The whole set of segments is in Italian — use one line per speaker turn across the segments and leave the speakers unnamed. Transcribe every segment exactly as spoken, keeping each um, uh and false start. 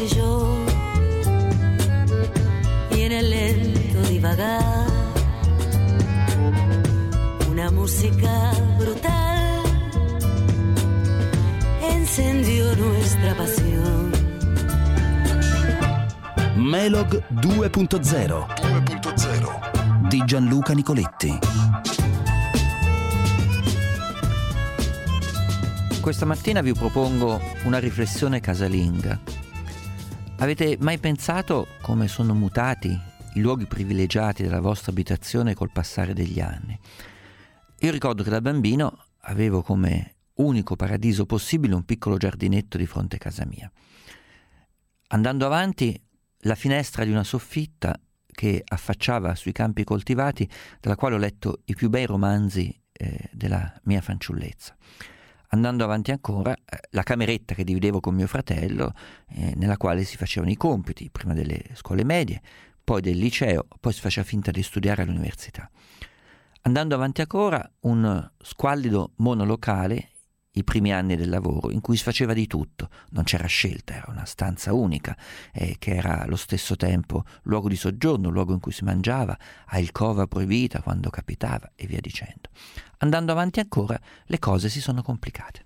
sé yo, y en el lento divagar una música brutal encendió nuestra pasión.
Melog due punto zero di Gianluca Nicoletti.
Questa mattina vi propongo una riflessione casalinga. Avete mai pensato come sono mutati i luoghi privilegiati della vostra abitazione col passare degli anni? Io ricordo che da bambino avevo come unico paradiso possibile un piccolo giardinetto di fronte a casa mia. Andando avanti, la finestra di una soffitta che affacciava sui campi coltivati, dalla quale ho letto i più bei romanzi eh, della mia fanciullezza. Andando avanti ancora, la cameretta che dividevo con mio fratello, eh, nella quale si facevano i compiti, prima delle scuole medie, poi del liceo, poi si faceva finta di studiare all'università. Andando avanti ancora, un squallido monolocale, i primi anni del lavoro, in cui si faceva di tutto, non c'era scelta, era una stanza unica, eh, che era allo stesso tempo luogo di soggiorno, luogo in cui si mangiava, alcova proibita quando capitava e via dicendo. Andando avanti ancora, le cose si sono complicate.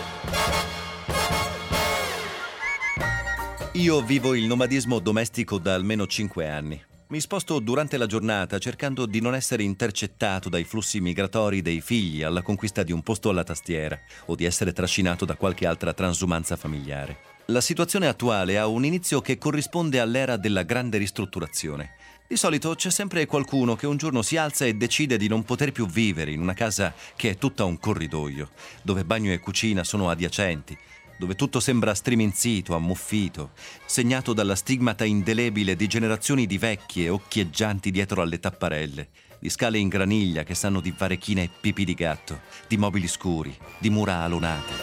Io vivo il nomadismo domestico da almeno cinque anni. Mi sposto durante la giornata cercando di non essere intercettato dai flussi migratori dei figli alla conquista di un posto alla tastiera o di essere trascinato da qualche altra transumanza familiare. La situazione attuale ha un inizio che corrisponde all'era della grande ristrutturazione. Di solito c'è sempre qualcuno che un giorno si alza e decide di non poter più vivere in una casa che è tutta un corridoio, dove bagno e cucina sono adiacenti, dove tutto sembra striminzito, ammuffito, segnato dalla stigmata indelebile di generazioni di vecchie occhieggianti dietro alle tapparelle, di scale in graniglia che sanno di varechina e pipì di gatto, di mobili scuri, di mura alonate.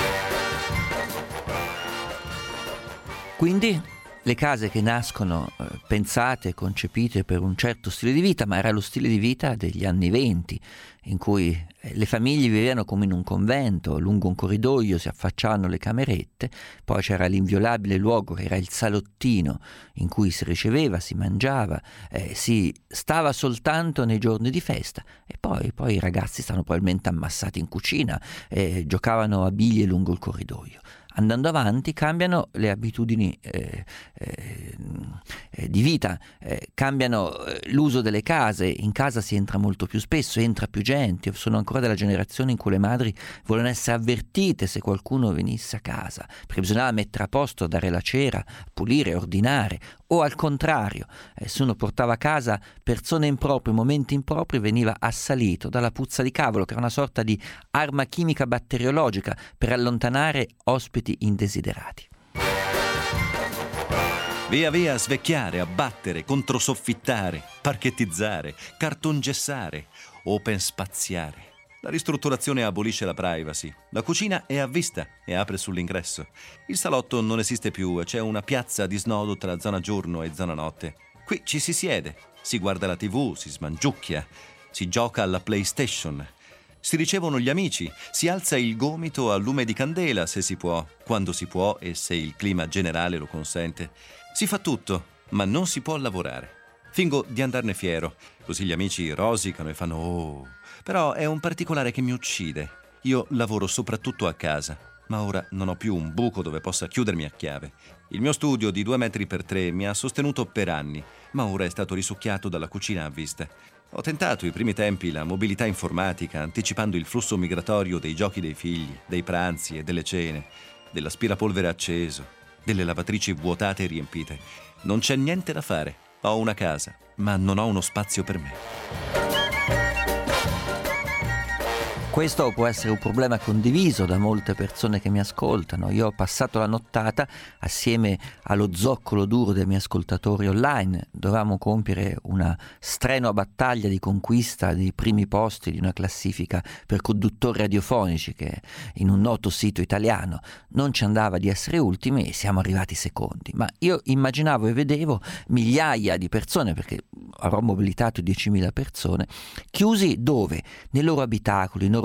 Quindi le case che nascono eh, pensate, concepite per un certo stile di vita, ma era lo stile di vita degli anni venti, in cui eh, le famiglie vivevano come in un convento, lungo un corridoio si affacciavano le camerette, poi c'era l'inviolabile luogo che era il salottino in cui si riceveva, si mangiava, eh, si stava soltanto nei giorni di festa e poi, poi i ragazzi stavano probabilmente ammassati in cucina, eh, giocavano a biglie lungo il corridoio. Andando avanti cambiano le abitudini eh, eh, eh, di vita, eh, cambiano eh, l'uso delle case, in casa si entra molto più spesso, entra più gente. Io sono ancora della generazione in cui le madri volevano essere avvertite se qualcuno venisse a casa, perché bisognava mettere a posto, dare la cera, pulire, ordinare, o al contrario, eh, se uno portava a casa persone improprie, momenti impropri, veniva assalito dalla puzza di cavolo, che era una sorta di arma chimica batteriologica per allontanare ospiti indesiderati.
Via via svecchiare, abbattere, controsoffittare, parchettizzare, cartongessare, open spaziare. La ristrutturazione abolisce la privacy. La cucina è a vista e apre sull'ingresso. Il salotto non esiste più e c'è una piazza di snodo tra zona giorno e zona notte. Qui ci si siede, si guarda la tivù, si smangiucchia, si gioca alla PlayStation. Si ricevono gli amici, si alza il gomito a lume di candela se si può, quando si può e se il clima generale lo consente. Si fa tutto, ma non si può lavorare. Fingo di andarne fiero, così gli amici rosicano e fanno oh. Però è un particolare che mi uccide. Io lavoro soprattutto a casa, ma ora non ho più un buco dove possa chiudermi a chiave. Il mio studio di due metri per tre mi ha sostenuto per anni, ma ora è stato risucchiato dalla cucina a vista. Ho tentato i primi tempi la mobilità informatica, anticipando il flusso migratorio dei giochi dei figli, dei pranzi e delle cene, dell'aspirapolvere acceso, delle lavatrici vuotate e riempite. Non c'è niente da fare. Ho una casa, ma non ho uno spazio per me.
Questo può essere un problema condiviso da molte persone che mi ascoltano. Io ho passato la nottata assieme allo zoccolo duro dei miei ascoltatori online. Dovevamo compiere una strenua battaglia di conquista dei primi posti di una classifica per conduttori radiofonici che in un noto sito italiano non ci andava di essere ultimi e siamo arrivati secondi. Ma io immaginavo e vedevo migliaia di persone, perché avrò mobilitato diecimila persone, chiusi dove? Nei loro abitacoli, nei loro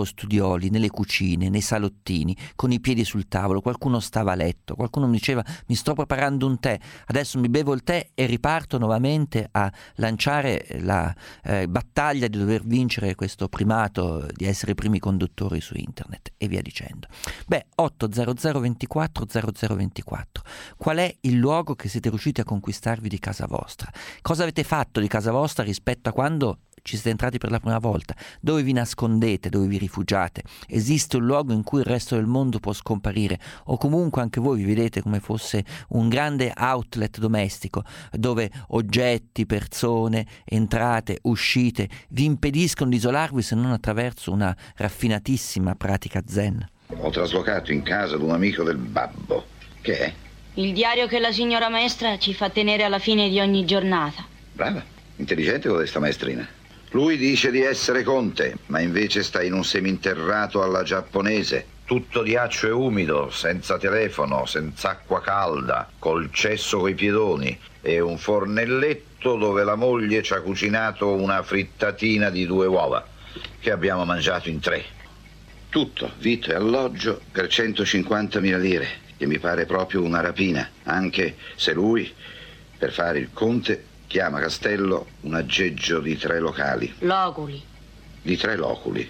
loro studioli, nelle cucine, nei salottini, con i piedi sul tavolo, qualcuno stava a letto, qualcuno mi diceva mi sto preparando un tè, adesso mi bevo il tè e riparto nuovamente a lanciare la eh, battaglia di dover vincere questo primato di essere i primi conduttori su internet e via dicendo. Beh, otto zero zero ventiquattro zero zero ventiquattro, qual è il luogo che siete riusciti a conquistarvi di casa vostra? Cosa avete fatto di casa vostra rispetto a quando ci siete entrati per la prima volta? Dove vi nascondete, dove vi rifugiate? Esiste un luogo in cui il resto del mondo può scomparire, o comunque anche voi vi vedete come fosse un grande outlet domestico dove oggetti, persone, entrate, uscite vi impediscono di isolarvi se non attraverso una raffinatissima pratica zen?
Ho traslocato in casa ad un amico del babbo. Che è?
Il diario che la signora maestra ci fa tenere alla fine di ogni giornata.
Brava, intelligente questa maestrina. Lui dice di essere conte, ma invece sta in un seminterrato alla giapponese, tutto ghiaccio e umido, senza telefono, senza acqua calda, col cesso coi piedoni e un fornelletto dove la moglie ci ha cucinato una frittatina di due uova, che abbiamo mangiato in tre. Tutto, vitto e alloggio, per centocinquantamila lire, che mi pare proprio una rapina, anche se lui, per fare il conte, chiama castello un aggeggio di tre locali.
Loculi.
Di tre loculi.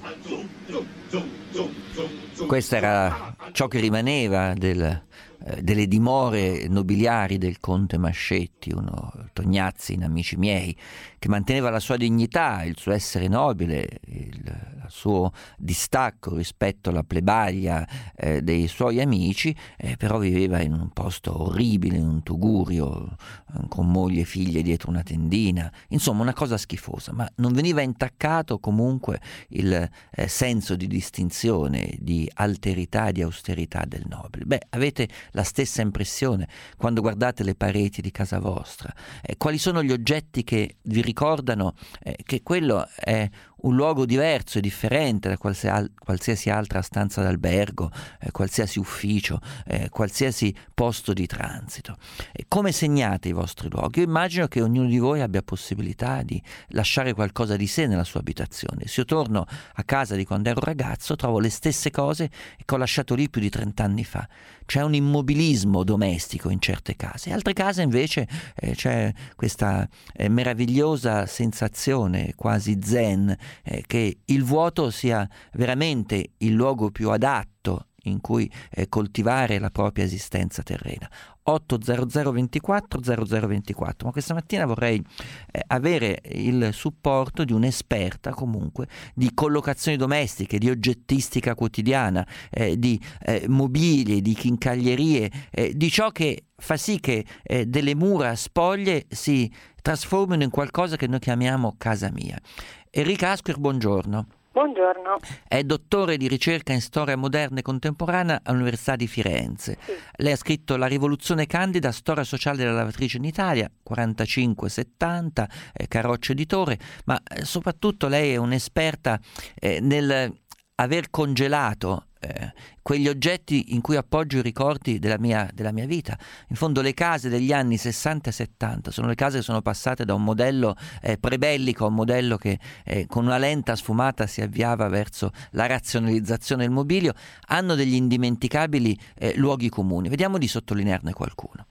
Questo era ciò che rimaneva del, eh, delle dimore nobiliari del conte Mascetti, uno Tognazzi in Amici miei, che manteneva la sua dignità, il suo essere nobile, il suo distacco rispetto alla plebaglia eh, dei suoi amici, eh, però viveva in un posto orribile, in un tugurio, eh, con moglie e figlie dietro una tendina, insomma una cosa schifosa, ma non veniva intaccato comunque il eh, senso di distinzione, di alterità, di austerità del nobile. Beh, avete la stessa impressione quando guardate le pareti di casa vostra? Eh, quali sono gli oggetti che vi ricordano eh, che quello è un luogo diverso e differente da qualsiasi, qualsiasi altra stanza d'albergo, eh, qualsiasi ufficio, eh, qualsiasi posto di transito? E come segnate i vostri luoghi? Io immagino che ognuno di voi abbia possibilità di lasciare qualcosa di sé nella sua abitazione. Se io torno a casa di quando ero ragazzo, trovo le stesse cose che ho lasciato lì più di trent'anni fa. C'è un immobilismo domestico in certe case, in altre case invece eh, c'è questa eh, meravigliosa sensazione quasi zen eh, che il vuoto sia veramente il luogo più adatto in cui eh, coltivare la propria esistenza terrena. otto zero zero ventiquattro zero zero ventiquattro, ma questa mattina vorrei eh, avere il supporto di un'esperta comunque di collocazioni domestiche, di oggettistica quotidiana, eh, di eh, mobili, di chincaglierie, eh, di ciò che fa sì che eh, delle mura spoglie si trasformino in qualcosa che noi chiamiamo casa mia. Enrica Asquer, buongiorno.
Buongiorno.
È dottore di ricerca in storia moderna e contemporanea all'Università di Firenze. Sì. Lei ha scritto La rivoluzione candida, storia sociale della lavatrice in Italia, quarantacinque settanta, eh, Carroccio Editore, ma eh, soprattutto lei è un'esperta eh, nel aver congelato eh, quegli oggetti in cui appoggio i ricordi della mia, della mia vita. In fondo le case degli anni sessanta e settanta sono le case che sono passate da un modello eh, prebellico a un modello che eh, con una lenta sfumata si avviava verso la razionalizzazione del mobilio, hanno degli indimenticabili eh, luoghi comuni. Vediamo di sottolinearne qualcuno.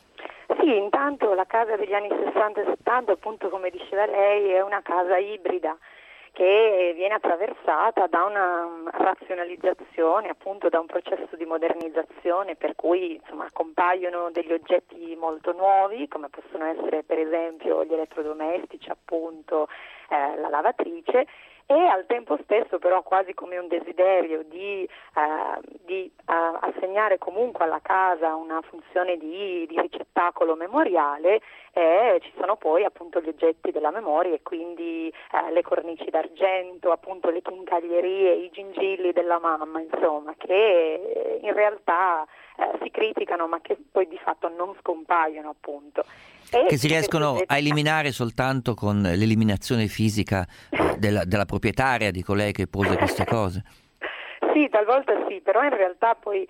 Sì, intanto la casa degli anni sessanta e settanta, appunto come diceva lei, è una casa ibrida che viene attraversata da una razionalizzazione, appunto da un processo di modernizzazione, per cui insomma compaiono degli oggetti molto nuovi, come possono essere per esempio gli elettrodomestici, appunto eh, la lavatrice, e al tempo stesso però quasi come un desiderio di, eh, di eh, assegnare comunque alla casa una funzione di, di ricettacolo memoriale, e ci sono poi appunto gli oggetti della memoria e quindi eh, le cornici d'argento, appunto le chincaglierie, i gingilli della mamma, insomma, che in realtà eh, si criticano ma che poi di fatto non scompaiono, appunto. E
che si riescono a eliminare soltanto con l'eliminazione fisica eh, della, della proprietaria, di colei che pose queste cose.
Sì, talvolta sì, però in realtà poi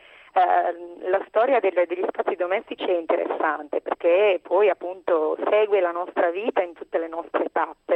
eh, la storia delle, degli spazi domestici è interessante, perché poi appunto segue la nostra vita in tutte le nostre tappe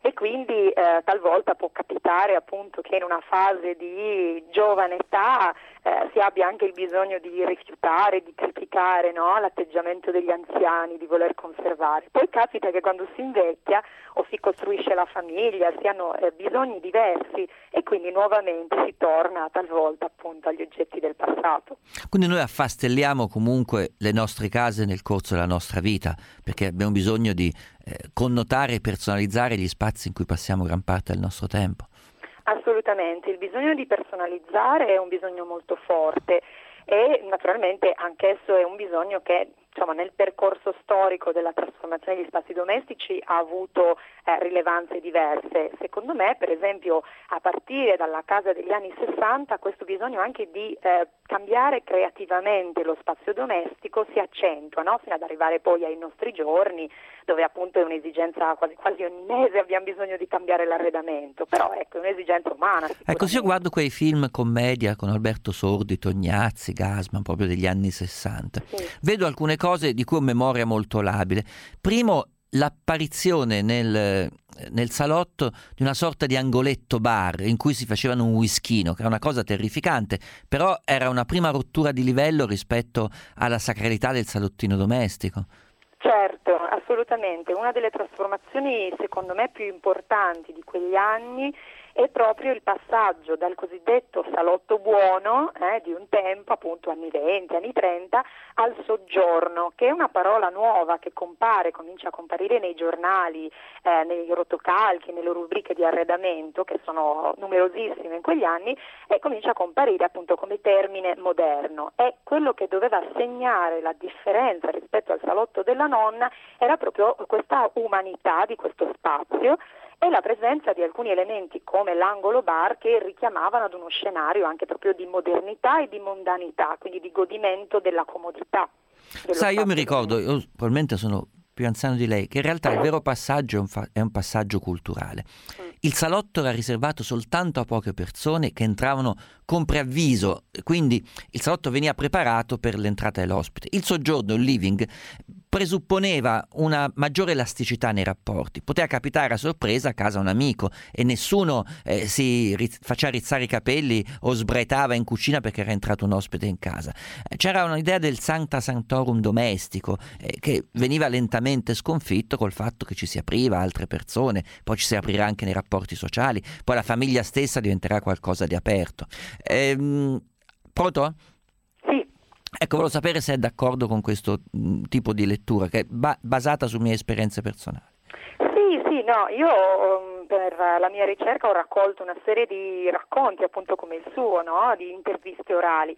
e quindi eh, talvolta può capitare appunto che in una fase di giovane età eh, si abbia anche il bisogno di rifiutare, di criticare, no? L'atteggiamento degli anziani, di voler conservare. Poi capita che quando si invecchia o si costruisce la famiglia si hanno eh, bisogni diversi e quindi nuovamente si torna talvolta appunto agli oggetti del passato.
Quindi noi affastelliamo comunque le nostre case nel corso della nostra vita, perché abbiamo bisogno di eh, connotare e personalizzare gli spazi in cui passiamo gran parte del nostro tempo.
Assolutamente, il bisogno di personalizzare è un bisogno molto forte e naturalmente anch'esso è un bisogno che insomma nel percorso storico della trasformazione degli spazi domestici ha avuto eh, rilevanze diverse. Secondo me, per esempio, a partire dalla casa degli anni sessanta, questo bisogno anche di eh, cambiare creativamente lo spazio domestico si accentua, no? Fino ad arrivare poi ai nostri giorni, dove appunto è un'esigenza quasi, quasi ogni mese abbiamo bisogno di cambiare l'arredamento, però ecco, è un'esigenza umana.
Ecco, se io guardo quei film commedia con Alberto Sordi, Tognazzi, Gasman, proprio degli anni sessanta, sì, vedo alcune cose di cui ho memoria molto labile. Primo, l'apparizione nel, nel salotto di una sorta di angoletto bar in cui si facevano un whiskino, che era una cosa terrificante, però era una prima rottura di livello rispetto alla sacralità del salottino domestico.
Certo, assolutamente. Una delle trasformazioni secondo me più importanti di quegli anni è proprio il passaggio dal cosiddetto salotto buono eh, di un tempo, appunto anni venti, anni trenta, al soggiorno, che è una parola nuova che compare, comincia a comparire nei giornali, eh, nei rotocalchi, nelle rubriche di arredamento, che sono numerosissime in quegli anni, e comincia a comparire appunto come termine moderno. E quello che doveva segnare la differenza rispetto al salotto della nonna era proprio questa umanità di questo spazio e la presenza di alcuni elementi come l'angolo bar che richiamavano ad uno scenario anche proprio di modernità e di mondanità, quindi di godimento della comodità.
Sai, io mi ricordo, io probabilmente sono più anziano di lei, che in realtà il vero passaggio è un, fa- è un passaggio culturale. Il salotto era riservato soltanto a poche persone che entravano con preavviso, quindi il salotto veniva preparato per l'entrata dell'ospite. Il soggiorno, il living, presupponeva una maggiore elasticità nei rapporti. Poteva capitare a sorpresa a casa un amico e nessuno eh, si ri- faceva rizzare i capelli o sbraitava in cucina perché era entrato un ospite in casa. C'era un'idea del sancta sanctorum domestico eh, che veniva lentamente sconfitto col fatto che ci si apriva a altre persone, poi ci si aprirà anche nei rapporti sociali, poi la famiglia stessa diventerà qualcosa di aperto. Ehm, pronto?
Sì.
Ecco, volevo sapere se è d'accordo con questo mh, tipo di lettura, che è ba- basata su mie esperienze personali.
Sì, sì, no, io um, per la mia ricerca ho raccolto una serie di racconti, appunto come il suo, no? Di interviste orali.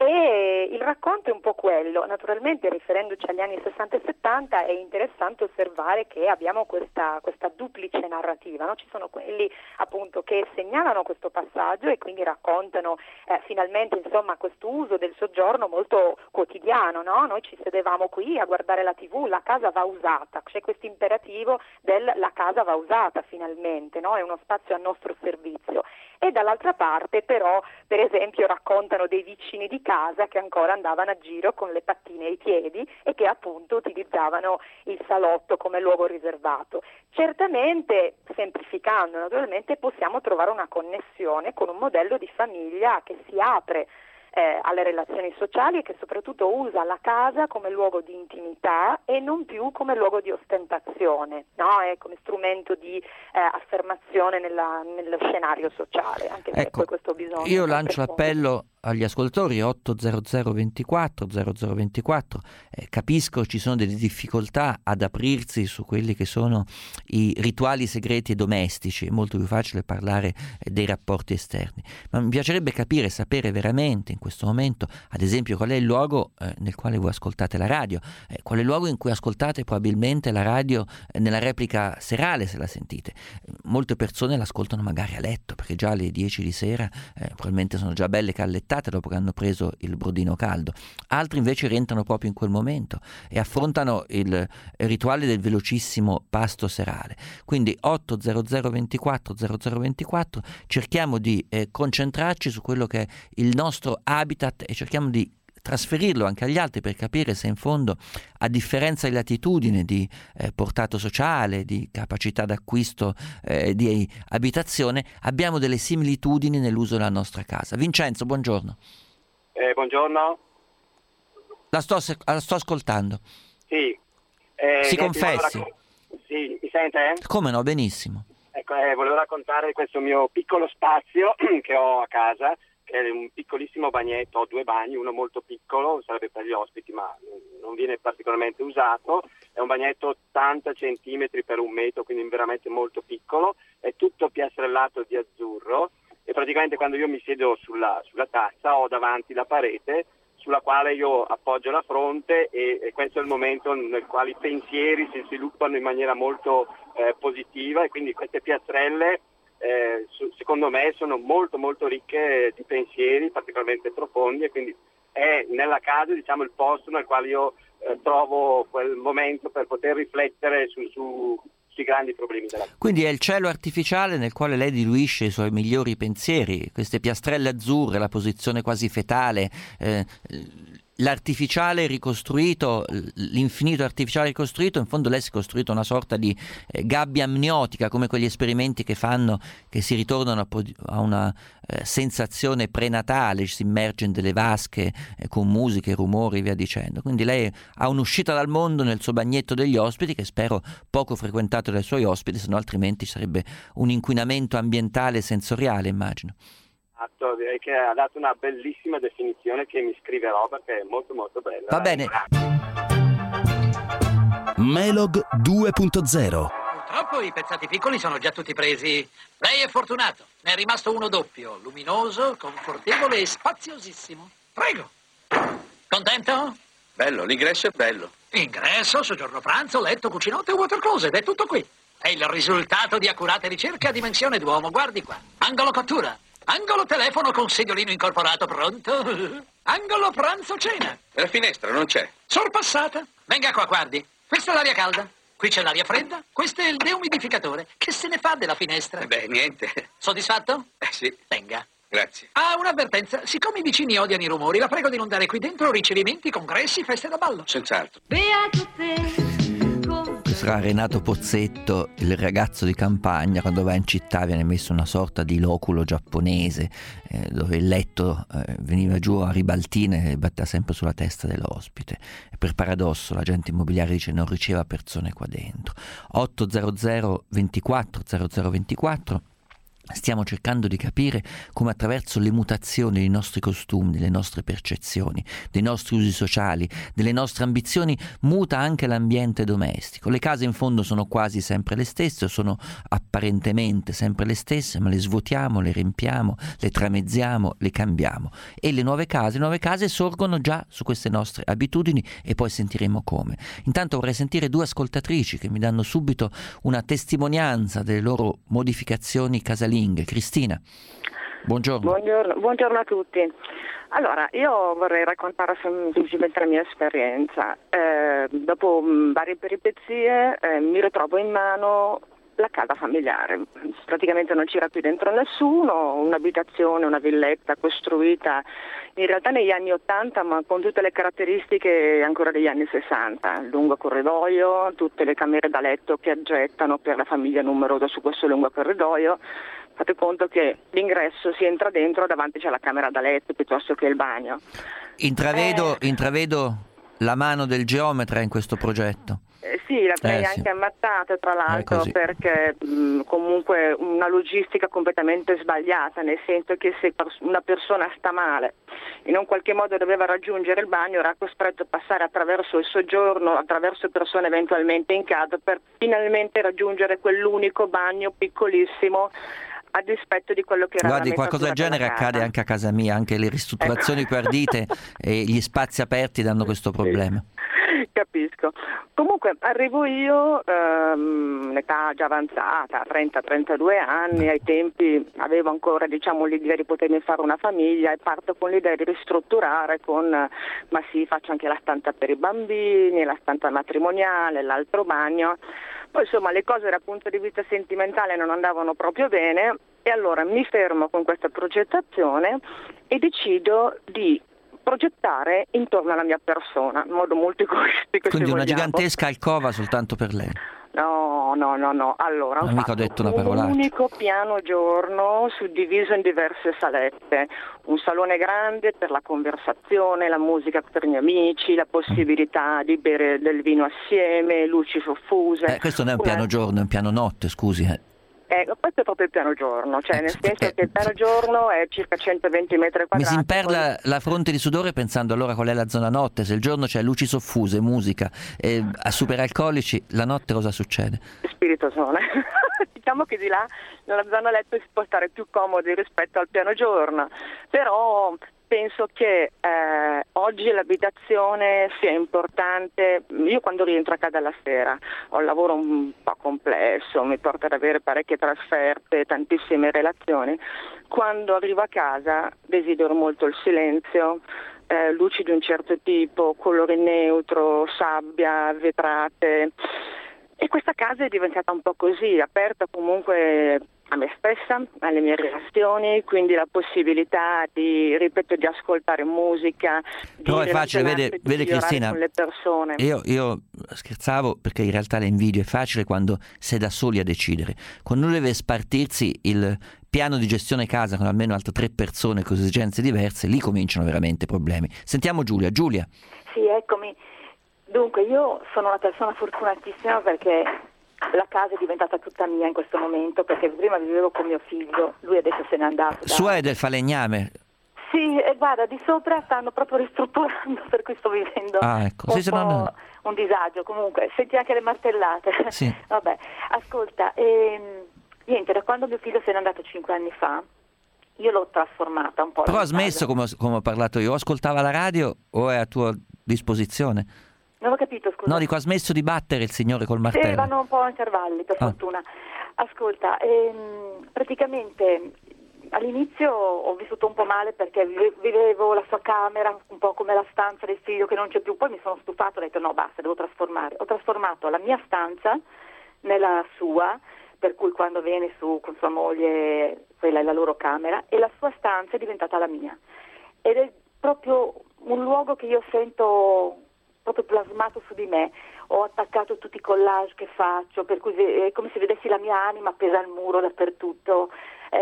E il racconto è un po' quello, naturalmente riferendoci agli anni sessanta e settanta è interessante osservare che abbiamo questa, questa duplice narrativa, no? Ci sono quelli appunto che segnalano questo passaggio e quindi raccontano eh, finalmente insomma questo uso del soggiorno molto quotidiano, no? Noi ci sedevamo qui a guardare la tivù, la casa va usata, c'è questo imperativo del la casa va usata finalmente, no? È uno spazio a nostro servizio. E dall'altra parte però per esempio raccontano dei vicini di casa che ancora andavano a giro con le pattine ai piedi e che appunto utilizzavano il salotto come luogo riservato. Certamente, semplificando naturalmente, possiamo trovare una connessione con un modello di famiglia che si apre Eh, alle relazioni sociali e che soprattutto usa la casa come luogo di intimità e non più come luogo di ostentazione, no? È come strumento di eh, affermazione nella, nello scenario sociale, anche se
ecco,
poi questo bisogno.
Io lancio l'appello agli ascoltatori otto zero zero ventiquattro zero zero ventiquattro, eh, capisco ci sono delle difficoltà ad aprirsi su quelli che sono i rituali segreti e domestici, è molto più facile parlare eh, dei rapporti esterni, ma mi piacerebbe capire e sapere veramente in questo momento, ad esempio, qual è il luogo eh, nel quale voi ascoltate la radio, eh, qual è il luogo in cui ascoltate probabilmente la radio eh, nella replica serale, se la sentite. Molte persone l'ascoltano magari a letto, perché già alle dieci di sera eh, probabilmente sono già belle callettate dopo che hanno preso il brodino caldo. Altri invece rientrano proprio in quel momento e affrontano il rituale del velocissimo pasto serale. Quindi otto zero zero ventiquattro zero zero ventiquattro, cerchiamo di eh, concentrarci su quello che è il nostro habitat e cerchiamo di trasferirlo anche agli altri per capire se in fondo, a differenza di latitudine, di eh, portato sociale, di capacità d'acquisto eh, di abitazione, abbiamo delle similitudini nell'uso della nostra casa. Vincenzo, buongiorno.
Eh, buongiorno.
La sto, la sto ascoltando.
Sì. Eh,
si
niente,
confessi.
Racc- sì, mi sente?
Come no, benissimo.
Ecco, eh, volevo raccontare questo mio piccolo spazio che ho a casa, che è un piccolissimo bagnetto, ho due bagni, uno molto piccolo, sarebbe per gli ospiti, ma non viene particolarmente usato, è un bagnetto ottanta centimetri per un metro, quindi veramente molto piccolo, è tutto piastrellato di azzurro e praticamente quando io mi siedo sulla, sulla tazza ho davanti la parete sulla quale io appoggio la fronte e, e questo è il momento nel quale i pensieri si sviluppano in maniera molto eh, positiva e quindi queste piastrelle eh, su, secondo me sono molto molto ricche di pensieri particolarmente profondi e quindi è nella casa, diciamo, il posto nel quale io eh, trovo quel momento per poter riflettere su, su sui grandi problemi della vita.
Quindi è il cielo artificiale nel quale lei diluisce i suoi migliori pensieri, queste piastrelle azzurre, la posizione quasi fetale, eh, l'artificiale ricostruito, l'infinito artificiale ricostruito, in fondo lei si è costruito una sorta di eh, gabbia amniotica, come quegli esperimenti che fanno, che si ritornano a, a una eh, sensazione prenatale, si immerge in delle vasche eh, con musiche, rumori, via dicendo. Quindi lei ha un'uscita dal mondo nel suo bagnetto degli ospiti, che spero poco frequentato dai suoi ospiti, se no altrimenti sarebbe un inquinamento ambientale e sensoriale, immagino.
Direi che ha dato una bellissima definizione che mi scriverò perché è molto molto bella.
Va bene.
Melog due punto zero.
Purtroppo i pezzati piccoli sono già tutti presi. Lei è fortunato, ne è rimasto uno doppio, luminoso, confortevole e spaziosissimo. Prego. Contento?
Bello, l'ingresso è bello.
Ingresso, soggiorno pranzo, letto, cucinotte e water closet, è tutto qui. È il risultato di accurate ricerche a dimensione d'uomo, guardi qua. Angolo cottura. Angolo telefono con seggiolino incorporato, pronto? Angolo pranzo cena.
E la finestra non c'è?
Sorpassata. Venga qua, guardi. Questa è l'aria calda. Qui c'è l'aria fredda. Questo è il deumidificatore. Che se ne fa della finestra?
Eh beh, niente.
Soddisfatto?
Eh sì.
Venga.
Grazie.
Ah, un'avvertenza. Siccome i vicini odiano i rumori, la prego di non dare qui dentro ricevimenti, congressi, feste da ballo.
Senz'altro.
Beato te.
Sarà Renato Pozzetto, il ragazzo di campagna. Quando va in città viene messo una sorta di loculo giapponese eh, dove il letto eh, veniva giù a ribaltine e batteva sempre sulla testa dell'ospite, e per paradosso l'agente immobiliare dice non riceva persone qua dentro. Ottocento ventiquattro zero zero ventiquattro. Stiamo cercando di capire come attraverso le mutazioni dei nostri costumi, delle nostre percezioni, dei nostri usi sociali, delle nostre ambizioni, muta anche l'ambiente domestico. Le case in fondo sono quasi sempre le stesse, o sono apparentemente sempre le stesse, ma le svuotiamo, le riempiamo, le tramezziamo, le cambiamo. E le nuove case, le nuove case sorgono già su queste nostre abitudini e poi sentiremo come. Intanto vorrei sentire due ascoltatrici che mi danno subito una testimonianza delle loro modificazioni casalinghe. Cristina, buongiorno.
Buongiorno, buongiorno a tutti. Allora, io vorrei raccontare semplicemente la mia esperienza. Eh, dopo mh, varie peripezie eh, mi ritrovo in mano la casa familiare. Praticamente non c'era più dentro nessuno, un'abitazione, una villetta costruita in realtà negli anni ottanta, ma con tutte le caratteristiche ancora degli anni sessanta. Lungo corridoio, tutte le camere da letto che aggettano per la famiglia numerosa su questo lungo corridoio. Fate conto che l'ingresso si entra dentro, davanti c'è la camera da letto piuttosto che il bagno.
Intravedo,
eh,
intravedo la mano del geometra in questo progetto.
Eh, sì, l'avrei
Eh,
anche
sì.
ammazzata tra l'altro
così.
perché mh, comunque una logistica completamente sbagliata, nel senso che se pers- una persona sta male in un qualche modo doveva raggiungere il bagno, era costretto a passare attraverso il soggiorno, attraverso persone eventualmente in casa per finalmente raggiungere quell'unico bagno piccolissimo, a dispetto di quello che era
Guardi,
la
qualcosa del
metatura
genere
della casa.
accade anche a casa mia, anche le ristrutturazioni
Ecco.
più ardite e gli spazi aperti danno questo problema.
Capisco. Comunque arrivo io, ehm, un'età già avanzata, trenta trentadue anni, ai tempi avevo ancora diciamo l'idea di potermi fare una famiglia e parto con l'idea di ristrutturare con, ma sì, faccio anche la stanza per i bambini, la stanza matrimoniale, l'altro bagno. Poi insomma le cose dal punto di vista sentimentale non andavano proprio bene e allora mi fermo con questa progettazione e decido di progettare intorno alla mia persona, in modo molto egoistico.
Quindi una
vogliamo.
gigantesca alcova soltanto per lei.
No, no, no, no. Allora,
non mica ho detto una parolaccia.
Un unico piano giorno suddiviso in diverse salette. Un salone grande per la conversazione, la musica per gli amici, la possibilità di bere del vino assieme, luci soffuse.
Eh, questo non è un piano giorno, è un piano notte, scusi. Eh.
Eh, questo è proprio il piano giorno, cioè
Eh,
nel senso
eh,
che il piano giorno è circa centoventi metri quadrati.
Mi si imperla la fronte di sudore pensando allora qual è la zona notte. Se il giorno c'è luci soffuse, musica, eh, a superalcolici, la notte cosa succede?
Spiritosone. Diciamo che di là nella zona letto si può stare più comodi rispetto al piano giorno, però penso che eh, oggi l'abitazione sia importante. Io quando rientro a casa la sera ho un lavoro un po' complesso, mi porta ad avere parecchie trasferte, tantissime relazioni. Quando arrivo a casa desidero molto il silenzio, eh, luci di un certo tipo, colore neutro, sabbia, vetrate. E questa casa è diventata un po' così, aperta comunque a me stessa, alle mie relazioni, quindi la possibilità di, ripeto, di ascoltare musica,
Però
di
è facile, vede,
di
vede Cristina,
con le persone.
Io, io scherzavo perché in realtà le invidio, è facile quando si è da soli a decidere. Quando uno deve spartirsi il piano di gestione casa con almeno altre tre persone con esigenze diverse, lì cominciano veramente i problemi. Sentiamo Giulia. Giulia.
Sì, eccomi. Dunque, io sono una persona fortunatissima perché la casa è diventata tutta mia in questo momento, perché prima vivevo con mio figlio, lui adesso se n'è andato. Da...
Sua è del falegname.
Sì, e guarda, di sopra stanno proprio ristrutturando, per cui sto vivendo
ah, ecco.
un,
sì,
po'
non...
un disagio. Comunque, senti anche le martellate.
Sì.
Vabbè, ascolta, ehm, niente, da quando mio figlio se n'è andato cinque anni fa, io l'ho trasformata un po'.
Però ha smesso, come ho, come ho parlato io, o ascoltava la radio o è a tua disposizione?
Non ho capito, scusa.
No, dico, ha smesso di battere il signore col martello.
Sì, vanno un po' a intervalli, per
ah.
fortuna. Ascolta, ehm, praticamente all'inizio ho vissuto un po' male perché vivevo la sua camera, un po' come la stanza del figlio che non c'è più, poi mi sono stufato, ho detto no basta, devo trasformare. Ho trasformato la mia stanza nella sua, per cui quando viene su con sua moglie, quella è la loro camera, e la sua stanza è diventata la mia. Ed è proprio un luogo che io sento proprio plasmato su di me. Ho attaccato tutti i collage che faccio, per cui è come se vedessi la mia anima appesa al muro dappertutto.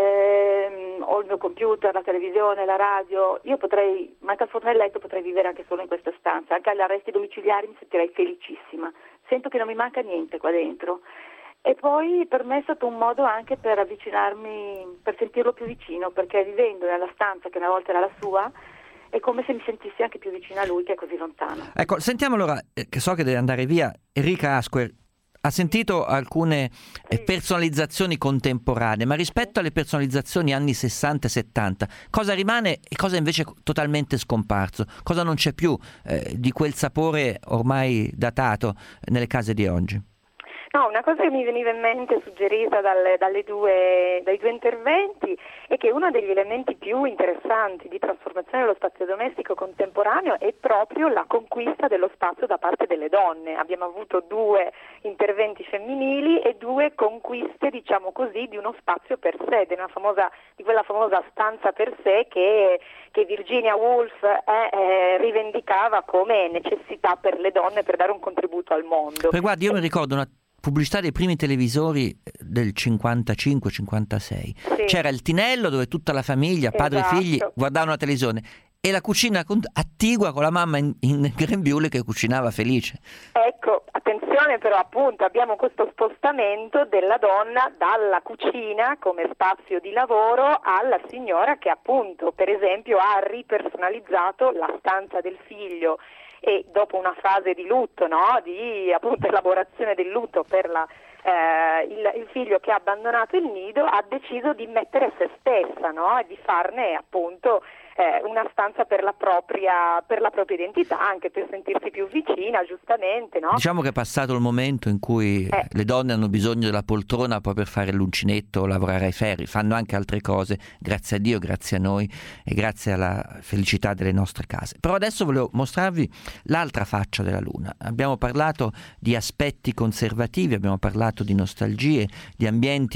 Ehm, ho il mio computer, la televisione, la radio. Io potrei, manca il forno e il letto, potrei vivere anche solo in questa stanza. Anche agli arresti domiciliari mi sentirei felicissima. Sento che non mi manca niente qua dentro. E poi per me è stato un modo anche per avvicinarmi, per sentirlo più vicino, perché vivendo nella stanza che una volta era la sua, è come se mi sentissi anche più vicina a lui che è così lontano.
Ecco, sentiamo allora, eh, che so che deve andare via, Enrica Asquer. Ha sentito alcune eh, personalizzazioni contemporanee, ma rispetto alle personalizzazioni anni sessanta e settanta, cosa rimane e cosa invece è totalmente scomparso? Cosa non c'è più eh, di quel sapore ormai datato nelle case di oggi?
No, una cosa che mi veniva in mente suggerita dalle, dalle due, dai due interventi è che uno degli elementi più interessanti di trasformazione dello spazio domestico contemporaneo è proprio la conquista dello spazio da parte delle donne. Abbiamo avuto due interventi femminili e due conquiste, diciamo così, di uno spazio per sé, di, una famosa, di quella famosa stanza per sé che, che Virginia Woolf eh, eh, rivendicava come necessità per le donne per dare un contributo al mondo.
Poi guardi, io mi ricordo una pubblicità dei primi televisori del cinquantacinque cinquantasei. Sì. C'era il tinello dove tutta la famiglia, padre esatto. e figli, guardavano la televisione, e la cucina attigua con la mamma in, in grembiule che cucinava felice.
Ecco, attenzione però, appunto abbiamo questo spostamento della donna dalla cucina come spazio di lavoro alla signora che appunto per esempio ha ripersonalizzato la stanza del figlio e dopo una fase di lutto, no? Di appunto elaborazione del lutto per la, eh, il, il figlio che ha abbandonato il nido, ha deciso di mettere se stessa, no? E di farne appunto eh, una stanza per la propria per la propria identità, anche per sentirsi più vicina, giustamente, no?
Diciamo che è passato il momento in cui eh. le donne hanno bisogno della poltrona poi per fare l'uncinetto o lavorare ai ferri, fanno anche altre cose, grazie a Dio, grazie a noi e grazie alla felicità delle nostre case. Però adesso volevo mostrarvi l'altra faccia della luna. Abbiamo parlato di aspetti conservativi, abbiamo parlato di nostalgie, di ambienti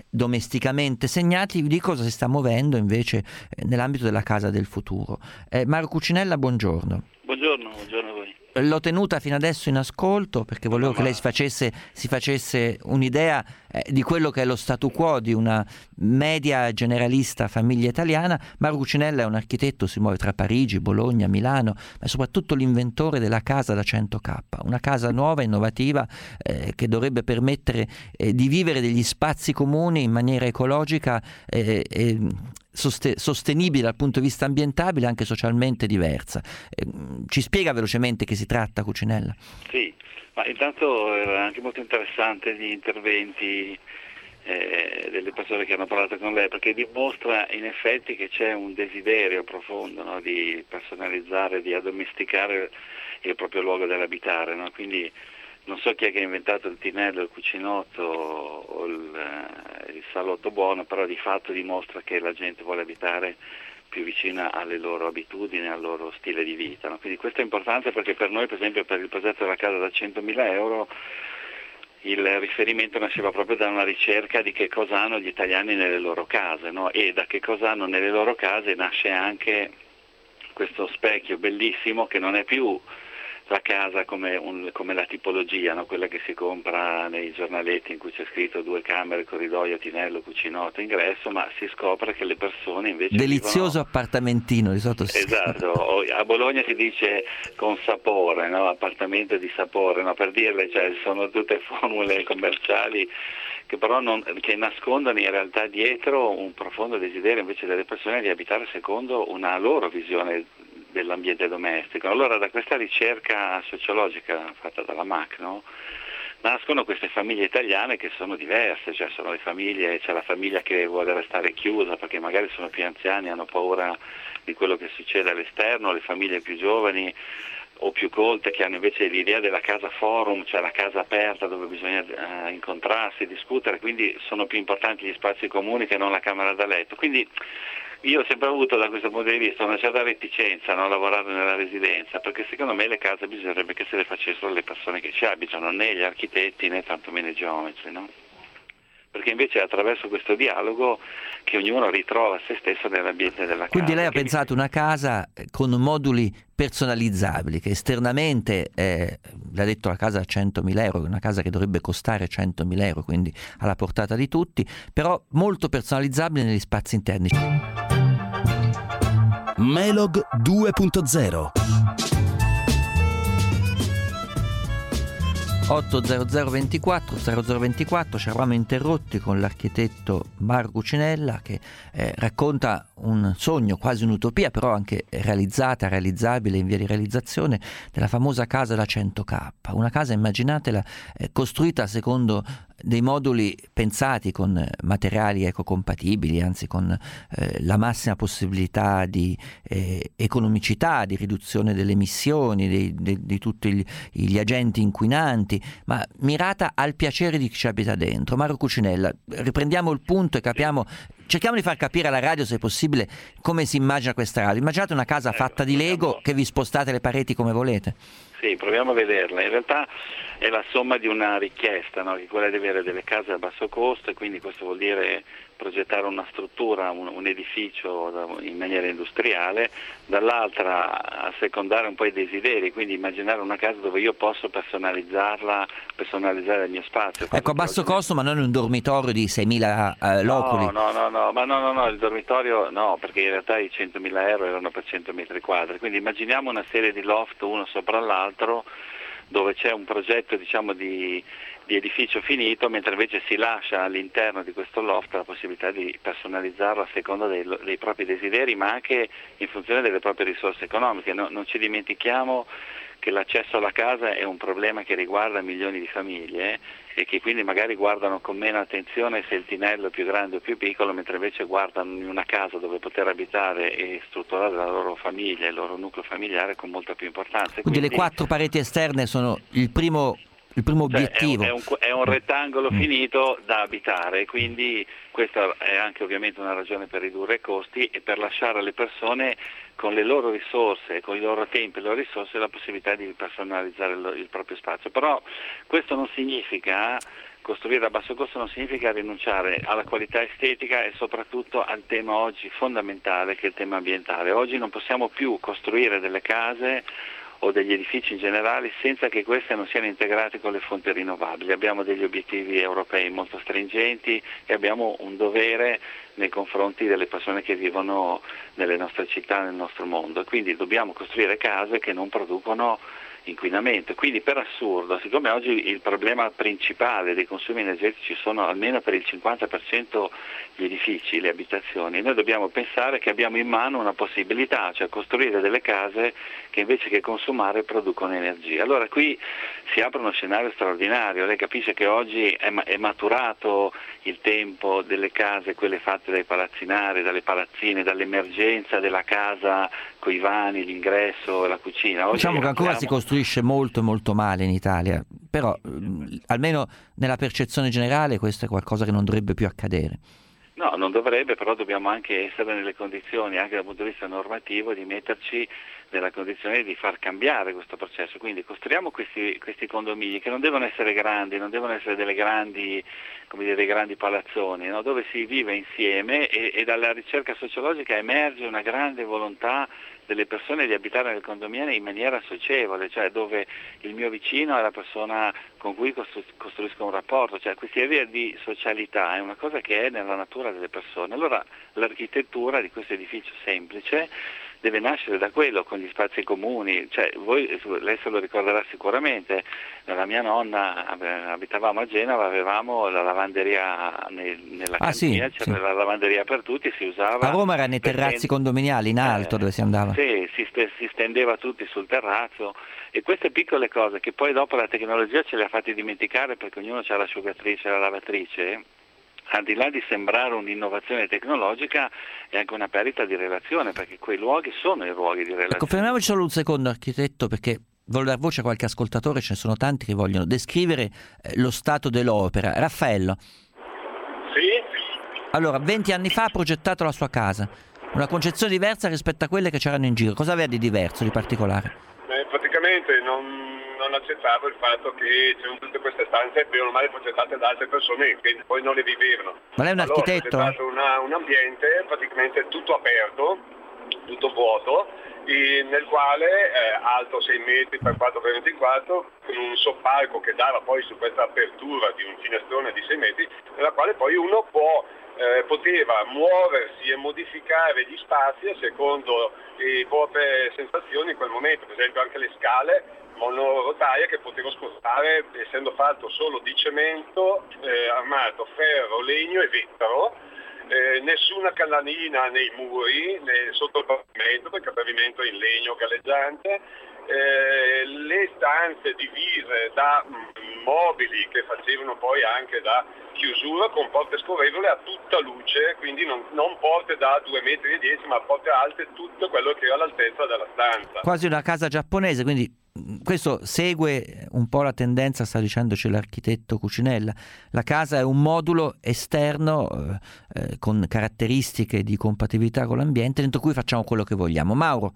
domesticamente segnati, di cosa si sta muovendo invece eh, nell'ambito della casa del futuro. Eh, Mario Cucinella, buongiorno.
Buongiorno, buongiorno a voi.
L'ho tenuta fino adesso in ascolto perché volevo no, che lei si facesse, si facesse un'idea eh, di quello che è lo statu quo di una media generalista famiglia italiana. Mario Cucinella è un architetto, si muove tra Parigi, Bologna, Milano, ma è soprattutto l'inventore della casa da cento K, una casa nuova, innovativa, eh, che dovrebbe permettere eh, di vivere degli spazi comuni in maniera ecologica e eh, Soste- sostenibile dal punto di vista ambientabile, anche socialmente diversa. Eh, ci spiega velocemente che si tratta, Cucinella?
Sì, ma intanto era anche molto interessante gli interventi eh, delle persone che hanno parlato con lei, perché dimostra in effetti che c'è un desiderio profondo, no, di personalizzare, di addomesticare il proprio luogo dell'abitare, no? Quindi non so chi è che ha inventato il tinello, il cucinotto o il, il salotto buono, però di fatto dimostra che la gente vuole abitare più vicina alle loro abitudini, al loro stile di vita, no? Quindi questo è importante perché per noi, per esempio, per il progetto della casa da centomila euro, il riferimento nasceva proprio da una ricerca di che cosa hanno gli italiani nelle loro case, no? E da che cosa hanno nelle loro case nasce anche questo specchio bellissimo che non è più la casa come, un, come la tipologia, no? Quella che si compra nei giornaletti in cui c'è scritto due camere, corridoio, tinello, cucinotto, ingresso, ma si scopre che le persone invece
delizioso
vivono...
appartamentino di sotto.
Esatto, a Bologna si dice con sapore, no? Appartamento di sapore, no? Per dirle, cioè, sono tutte formule commerciali che però non, che nascondono in realtà dietro un profondo desiderio invece delle persone di abitare secondo una loro visione dell'ambiente domestico. Allora da questa ricerca sociologica fatta dalla M A C, no, nascono queste famiglie italiane che sono diverse, cioè sono le famiglie, c'è la famiglia che vuole restare chiusa perché magari sono più anziani, hanno paura di quello che succede all'esterno, le famiglie più giovani o più colte che hanno invece l'idea della casa forum, cioè la casa aperta dove bisogna eh, incontrarsi, discutere, quindi sono più importanti gli spazi comuni che non la camera da letto. Quindi io ho sempre avuto da questo punto di vista una certa reticenza, no, a lavorare nella residenza, perché secondo me le case bisognerebbe che se le facessero le persone che ci abitano, né gli architetti né tantomeno i geometri, no? Perché invece è attraverso questo dialogo che ognuno ritrova se stesso nell'ambiente della casa.
Quindi lei ha pensato una casa con moduli personalizzabili, che esternamente, eh, l'ha detto, la casa a centomila euro, una casa che dovrebbe costare centomila euro, quindi alla portata di tutti, però molto personalizzabile negli spazi interni.
Melog due punto zero.
otto zero zero ventiquattro zero zero ventiquattro, ci eravamo interrotti con l'architetto Mario Cucinella che eh, racconta un sogno, quasi un'utopia, però anche realizzata, realizzabile, in via di realizzazione, della famosa casa da cento K, una casa, immaginatela, eh, costruita secondo dei moduli pensati con materiali ecocompatibili, anzi con eh, la massima possibilità di eh, economicità, di riduzione delle emissioni, di, di, di tutti gli, gli agenti inquinanti, ma mirata al piacere di chi ci abita dentro. Mario Cucinella, riprendiamo il punto e capiamo, cerchiamo di far capire alla radio, se è possibile, come si immagina questa radio. Immaginate una casa fatta di Lego che vi spostate le pareti come volete.
Sì, proviamo a vederla. In realtà è la somma di una richiesta, no? Che è quella di avere delle case a basso costo, e quindi questo vuol dire progettare una struttura, un, un edificio in maniera industriale, dall'altra assecondare un po' i desideri, quindi immaginare una casa dove io posso personalizzarla, personalizzare il mio spazio.
Ecco, a basso costo, ma non un dormitorio di seimila eh, loculi.
No, no, no, no, ma no, no, no, il dormitorio no, perché in realtà i centomila euro erano per cento metri quadri, quindi immaginiamo una serie di loft uno sopra l'altro, dove c'è un progetto, diciamo, di, di edificio finito, mentre invece si lascia all'interno di questo loft la possibilità di personalizzarlo a seconda dei, dei propri desideri, ma anche in funzione delle proprie risorse economiche. No, non ci dimentichiamo che l'accesso alla casa è un problema che riguarda milioni di famiglie e che quindi magari guardano con meno attenzione se il tinello è più grande o più piccolo, mentre invece guardano in una casa dove poter abitare e strutturare la loro famiglia, il loro nucleo familiare con molta più importanza.
Quindi, quindi le quattro pareti esterne sono il primo il primo
Cioè,
obiettivo.
È un, è un, è un rettangolo mm. finito da abitare, quindi questa è anche ovviamente una ragione per ridurre i costi e per lasciare alle persone con le loro risorse, con i loro tempi e le loro risorse la possibilità di personalizzare il, il proprio spazio. Però questo non significa, costruire a basso costo non significa rinunciare alla qualità estetica e soprattutto al tema oggi fondamentale che è il tema ambientale. Oggi non possiamo più costruire delle case o degli edifici in generale senza che queste non siano integrate con le fonti rinnovabili. Abbiamo degli obiettivi europei molto stringenti e abbiamo un dovere nei confronti delle persone che vivono nelle nostre città, nel nostro mondo, e quindi dobbiamo costruire case che non producono inquinamento. Quindi per assurdo, siccome oggi il problema principale dei consumi energetici sono almeno per il cinquanta per cento gli edifici, le abitazioni, noi dobbiamo pensare che abbiamo in mano una possibilità, cioè costruire delle case che invece che consumare producono energia. Allora qui si apre uno scenario straordinario. Lei capisce che oggi è, è maturato il tempo delle case, quelle fatte dai palazzinari, dalle palazzine, dall'emergenza della casa con i vani, l'ingresso e la cucina. Oggi
diciamo che ancora
abbiamo...
si costruisce molto molto male in Italia, però eh, almeno nella percezione generale questo è qualcosa che non dovrebbe più accadere.
No, non dovrebbe, però dobbiamo anche essere nelle condizioni, anche dal punto di vista normativo, di metterci nella condizione di far cambiare questo processo. Quindi costruiamo questi, questi condomini che non devono essere grandi, non devono essere delle grandi, come dire, dei grandi palazzoni, no? Dove si vive insieme e, e dalla ricerca sociologica emerge una grande volontà delle persone di abitare nel condominio in maniera socievole, cioè dove il mio vicino è la persona con cui costru- costruisco un rapporto, cioè questa idea di socialità è una cosa che è nella natura delle persone. Allora l'architettura di questo edificio semplice deve nascere da quello, con gli spazi comuni, cioè voi, lei se lo ricorderà sicuramente, la mia nonna, abitavamo a Genova, avevamo la lavanderia nel, nella
ah,
cantina,
sì,
c'era
sì.
la lavanderia per tutti, si usava...
A Roma era nei terrazzi condominiali in alto eh, dove si andava.
Sì, si, si stendeva tutti sul terrazzo, e queste piccole cose che poi dopo la tecnologia ce le ha fatti dimenticare perché ognuno ha l'asciugatrice e la lavatrice, al di là di sembrare un'innovazione tecnologica è anche una perdita di relazione, perché quei luoghi sono i luoghi di relazione.
Ecco, fermiamoci solo un secondo, architetto, perché voglio dar voce a qualche ascoltatore, ce ne sono tanti che vogliono descrivere eh, lo stato dell'opera. Raffaello.
Sì?
Allora, venti anni fa ha progettato la sua casa, una concezione diversa rispetto a quelle che c'erano in giro. Cosa aveva di diverso, di particolare?
Eh, praticamente non... non accettavo il fatto che c'erano tutte queste stanze bene o male progettate da altre persone che poi non le vivevano.
Ma lei è un
allora,
architetto?
Ho progettato una, un ambiente praticamente tutto aperto, tutto vuoto, e nel quale eh, alto sei metri per quattro per ventiquattro, con un soppalco che dava poi su questa apertura di un finestrone di sei metri, nella quale poi uno può eh, poteva muoversi e modificare gli spazi a secondo le proprie sensazioni in quel momento. Per esempio anche le scale monorotaie che potevo spostare, essendo fatto solo di cemento, eh, armato, ferro, legno e vetro, eh, nessuna canalina nei muri, né sotto il pavimento, perché il pavimento è in legno galleggiante, eh, le stanze divise da mh, mobili che facevano poi anche da chiusura con porte scorrevole a tutta luce, quindi non, non porte da due metri e dieci, ma porte alte, tutto quello che era l'altezza della stanza.
Quasi una casa giapponese, quindi questo segue un po' la tendenza, sta dicendoci l'architetto Cucinella. La casa è un modulo esterno eh, eh, con caratteristiche di compatibilità con l'ambiente, dentro cui facciamo quello che vogliamo. Mauro.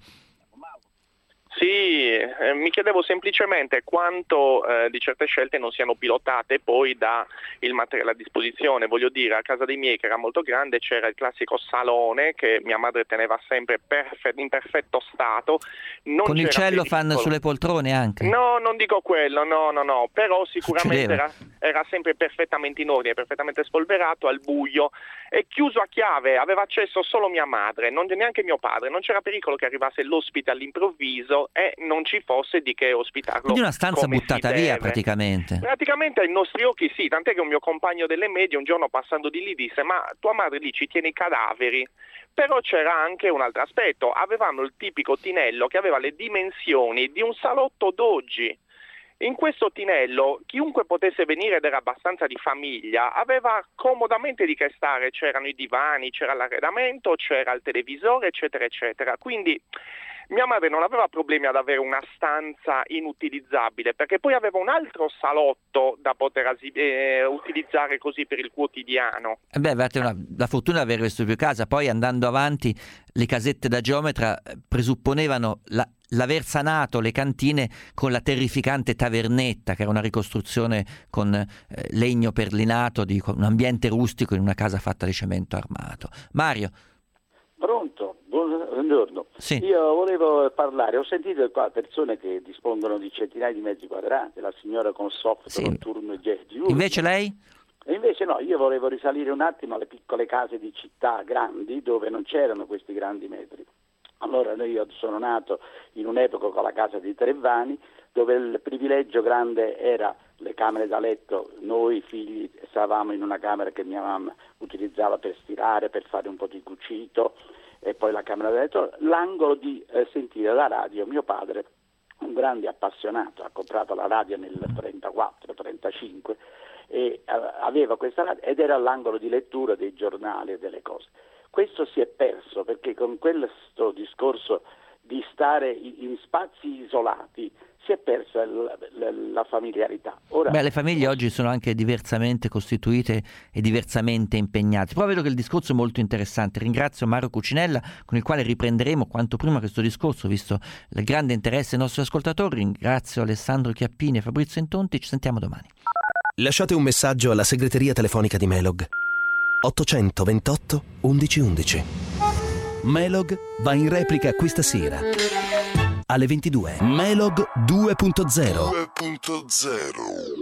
Sì, eh, mi chiedevo semplicemente quanto eh, di certe scelte non siano pilotate poi da il materiale a disposizione. Voglio dire, a casa dei miei, che era molto grande, c'era il classico salone che mia madre teneva sempre perfe- in perfetto stato. Non
Con il cello fanno
piccolo.
sulle poltrone anche?
No, non dico quello, no, no, no, però sicuramente
Succedeva.
era, era sempre perfettamente in ordine, perfettamente spolverato, al buio e chiuso a chiave, aveva accesso solo mia madre, non neanche mio padre, non c'era pericolo che arrivasse l'ospite all'improvviso e non ci fosse di che ospitarlo.
Quindi una stanza
come
buttata
si
via
deve.
praticamente.
Praticamente ai nostri occhi sì, tant'è che un mio compagno delle medie un giorno passando di lì disse: ma tua madre lì ci tiene i cadaveri. Però c'era anche un altro aspetto, avevano il tipico tinello che aveva le dimensioni di un salotto d'oggi. In questo tinello chiunque potesse venire ed era abbastanza di famiglia aveva comodamente di che stare, c'erano i divani, c'era l'arredamento, c'era il televisore, eccetera eccetera. Quindi mia madre non aveva problemi ad avere una stanza inutilizzabile, perché poi aveva un altro salotto da poter asi- eh, utilizzare così per il quotidiano.
Eh beh, avete una, la fortuna di avere questo più casa. Poi andando avanti, le casette da geometra presupponevano la, l'aver sanato le cantine con la terrificante tavernetta, che era una ricostruzione con eh, legno perlinato di con un ambiente rustico in una casa fatta di cemento armato. Mario.
Pronto? Buongiorno.
Sì.
Io volevo parlare, ho sentito qua persone che dispongono di centinaia di metri quadrati, la signora con soft,
Sì.
con turno e jet.
Invece lei?
E invece no, io volevo risalire un attimo alle piccole case di città grandi dove non c'erano questi grandi metri. Allora io sono nato in un'epoca con la casa di tre vani, dove il privilegio grande era le camere da letto. Noi figli stavamo in una camera che mia mamma utilizzava per stirare, per fare un po' di cucito, e poi la camera da letto, l'angolo di eh, sentire la radio. Mio padre, un grande appassionato, ha comprato la radio nel trentaquattro trentacinque e aveva questa radio ed era all'angolo di lettura dei giornali e delle cose. Questo si è perso perché con questo discorso di stare in spazi isolati si è persa la, la, la familiarità. Ora,
Beh, le famiglie oggi sono anche diversamente costituite e diversamente impegnate. Però vedo che il discorso è molto interessante. Ringrazio Mario Cucinella, con il quale riprenderemo quanto prima questo discorso, visto il grande interesse dei nostri ascoltatori. Ringrazio Alessandro Chiappini e Fabrizio Intonti. Ci sentiamo domani.
Lasciate un messaggio alla segreteria telefonica di Melog ottocentoventotto undici undici. Melog va in replica questa sera alle ventidue. Melog due punto zero.
due punto zero